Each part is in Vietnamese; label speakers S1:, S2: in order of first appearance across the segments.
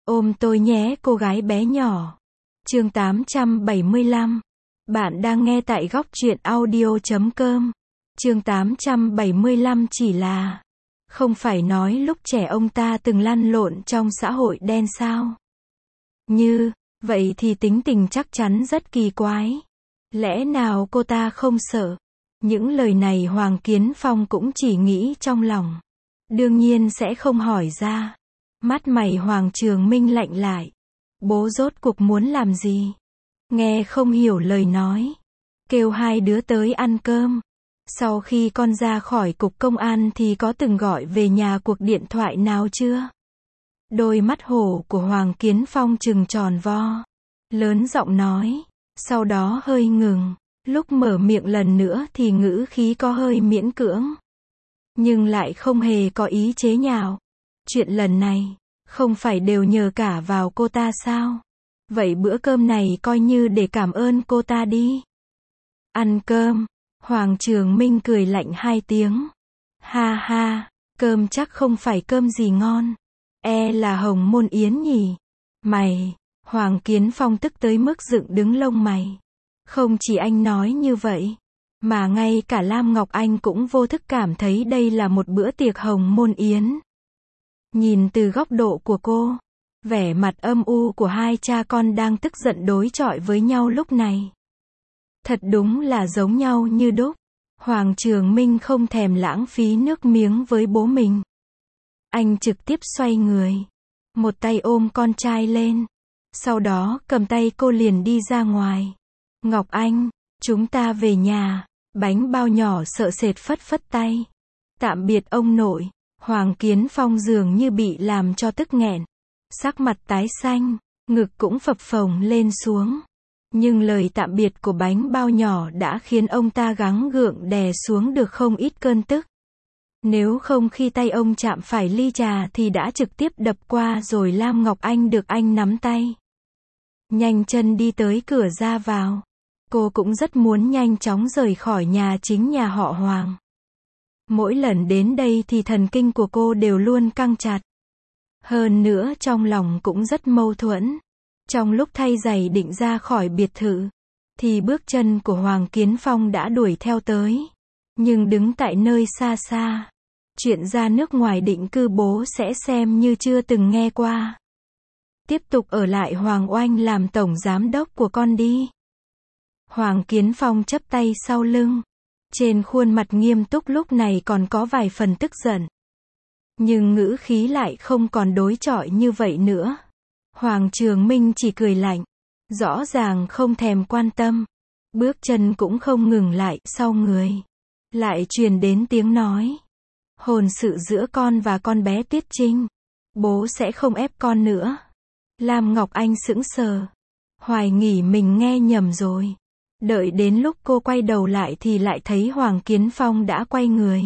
S1: Ôm tôi nhé cô gái bé nhỏ. Chương 875. Bạn đang nghe tại góc truyện audio.com. Chương 875 chỉ là không phải nói lúc trẻ ông ta từng lăn lộn trong xã hội đen sao? Như vậy thì tính tình chắc chắn rất kỳ quái. Lẽ nào cô ta không sợ? Những lời này Hoàng Kiến Phong cũng chỉ nghĩ trong lòng. Đương nhiên sẽ không hỏi ra. Mắt mày Hoàng Trường Minh lạnh lại. Bố rốt cuộc muốn làm gì? Nghe không hiểu lời nói. Kêu hai đứa tới ăn cơm. Sau khi con ra khỏi cục công an thì có từng gọi về nhà cuộc điện thoại nào chưa? Đôi mắt hổ của Hoàng Kiến Phong trừng tròn vo. Lớn giọng nói. Sau đó hơi ngừng. Lúc mở miệng lần nữa thì ngữ khí có hơi miễn cưỡng. Nhưng lại không hề có ý chế nhạo. Chuyện lần này, không phải đều nhờ cả vào cô ta sao? Vậy bữa cơm này coi như để cảm ơn cô ta đi. Ăn cơm. Hoàng Trường Minh cười lạnh hai tiếng. Ha ha, cơm chắc không phải cơm gì ngon. Là Hồng Môn Yến nhỉ? Mày, Hoàng Kiến Phong tức tới mức dựng đứng lông mày. Không chỉ anh nói như vậy, mà ngay cả Lam Ngọc Anh cũng vô thức cảm thấy đây là một bữa tiệc Hồng Môn Yến. Nhìn từ góc độ của cô, vẻ mặt âm u của hai cha con đang tức giận đối chọi với nhau lúc này. Thật đúng là giống nhau như đúc. Hoàng Trường Minh không thèm lãng phí nước miếng với bố mình. Anh trực tiếp xoay người. Một tay ôm con trai lên. Sau đó cầm tay cô liền đi ra ngoài. Ngọc Anh, chúng ta về nhà. Bánh bao nhỏ sợ sệt phất phất tay. Tạm biệt ông nội. Hoàng Kiến Phong dường như bị làm cho tức nghẹn. Sắc mặt tái xanh, ngực cũng phập phồng lên xuống. Nhưng lời tạm biệt của bánh bao nhỏ đã khiến ông ta gắng gượng đè xuống được không ít cơn tức. Nếu không khi tay ông chạm phải ly trà thì đã trực tiếp đập qua rồi Lam Ngọc Anh được anh nắm tay. Nhanh chân đi tới cửa ra vào. Cô cũng rất muốn nhanh chóng rời khỏi nhà chính nhà họ Hoàng. Mỗi lần đến đây thì thần kinh của cô đều luôn căng chặt. Hơn nữa trong lòng cũng rất mâu thuẫn. Trong lúc thay giày định ra khỏi biệt thự, thì bước chân của Hoàng Kiến Phong đã đuổi theo tới. Nhưng đứng tại nơi xa xa. Chuyện ra nước ngoài định cư bố sẽ xem như chưa từng nghe qua. Tiếp tục ở lại Hoàng Oanh làm tổng giám đốc của con đi. Hoàng Kiến Phong chắp tay sau lưng. Trên khuôn mặt nghiêm túc lúc này còn có vài phần tức giận. Nhưng ngữ khí lại không còn đối chọi như vậy nữa. Hoàng Trường Minh chỉ cười lạnh. Rõ ràng không thèm quan tâm. Bước chân cũng không ngừng lại, sau người. Lại truyền đến tiếng nói. Hôn sự giữa con và con bé Tuyết Trinh. Bố sẽ không ép con nữa. Lam Ngọc Anh sững sờ. Hoài nghi mình nghe nhầm rồi. Đợi đến lúc cô quay đầu lại thì lại thấy Hoàng Kiến Phong đã quay người.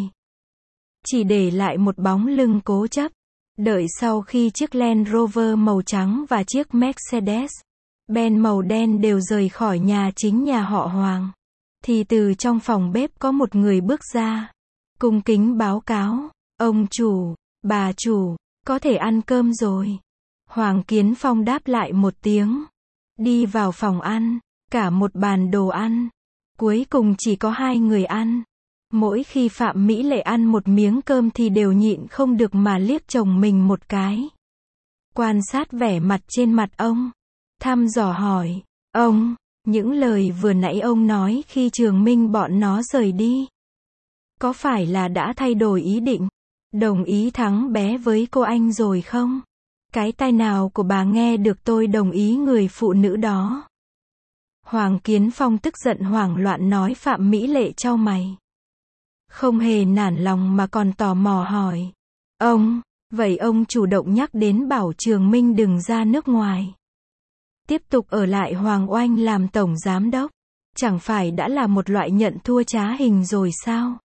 S1: Chỉ để lại một bóng lưng cố chấp. Đợi sau khi chiếc Land Rover màu trắng và chiếc Mercedes-Benz màu đen đều rời khỏi nhà chính nhà họ Hoàng. Thì từ trong phòng bếp có một người bước ra. Cung kính báo cáo. Ông chủ, bà chủ, có thể ăn cơm rồi. Hoàng Kiến Phong đáp lại một tiếng. Đi vào phòng ăn. Cả một bàn đồ ăn. Cuối cùng chỉ có hai người ăn. Mỗi khi Phạm Mỹ Lệ ăn một miếng cơm thì đều nhịn không được mà liếc chồng mình một cái. Quan sát vẻ mặt trên mặt ông. Thăm dò hỏi. Ông, những lời vừa nãy ông nói khi Trường Minh bọn nó rời đi. Có phải là đã thay đổi ý định? Đồng ý thắng bé với cô anh rồi không? Cái tai nào của bà nghe được tôi đồng ý người phụ nữ đó? Hoàng Kiến Phong tức giận hoảng loạn nói. Phạm Mỹ Lệ chau mày. Không hề nản lòng mà còn tò mò hỏi. Ông, vậy ông chủ động nhắc đến bảo Trường Minh đừng ra nước ngoài. Tiếp tục ở lại Hoàng Oanh làm tổng giám đốc. Chẳng phải đã là một loại nhận thua trá hình rồi sao?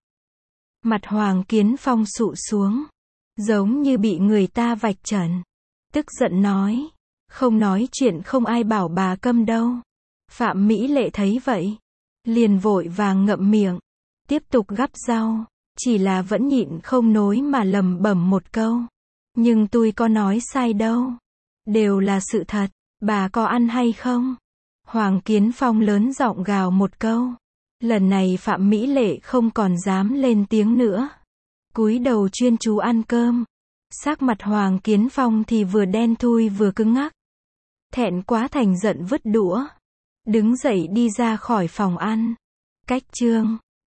S1: Mặt Hoàng Kiến Phong sụ xuống. Giống như bị người ta vạch trần. Tức giận nói. Không nói chuyện không ai bảo bà câm đâu. Phạm Mỹ Lệ thấy vậy. Liền vội vàng ngậm miệng. Tiếp tục gắp rau. Chỉ là vẫn nhịn không nối mà lẩm bẩm một câu. Nhưng tôi có nói sai đâu. Đều là sự thật. Bà có ăn hay không? Hoàng Kiến Phong lớn giọng gào một câu. Lần này Phạm Mỹ Lệ không còn dám lên tiếng nữa. Cúi đầu chuyên chú ăn cơm. Sắc mặt Hoàng Kiến Phong thì vừa đen thui vừa cứng ngắc. Thẹn quá thành giận vứt đũa. Đứng dậy đi ra khỏi phòng ăn. Cách chương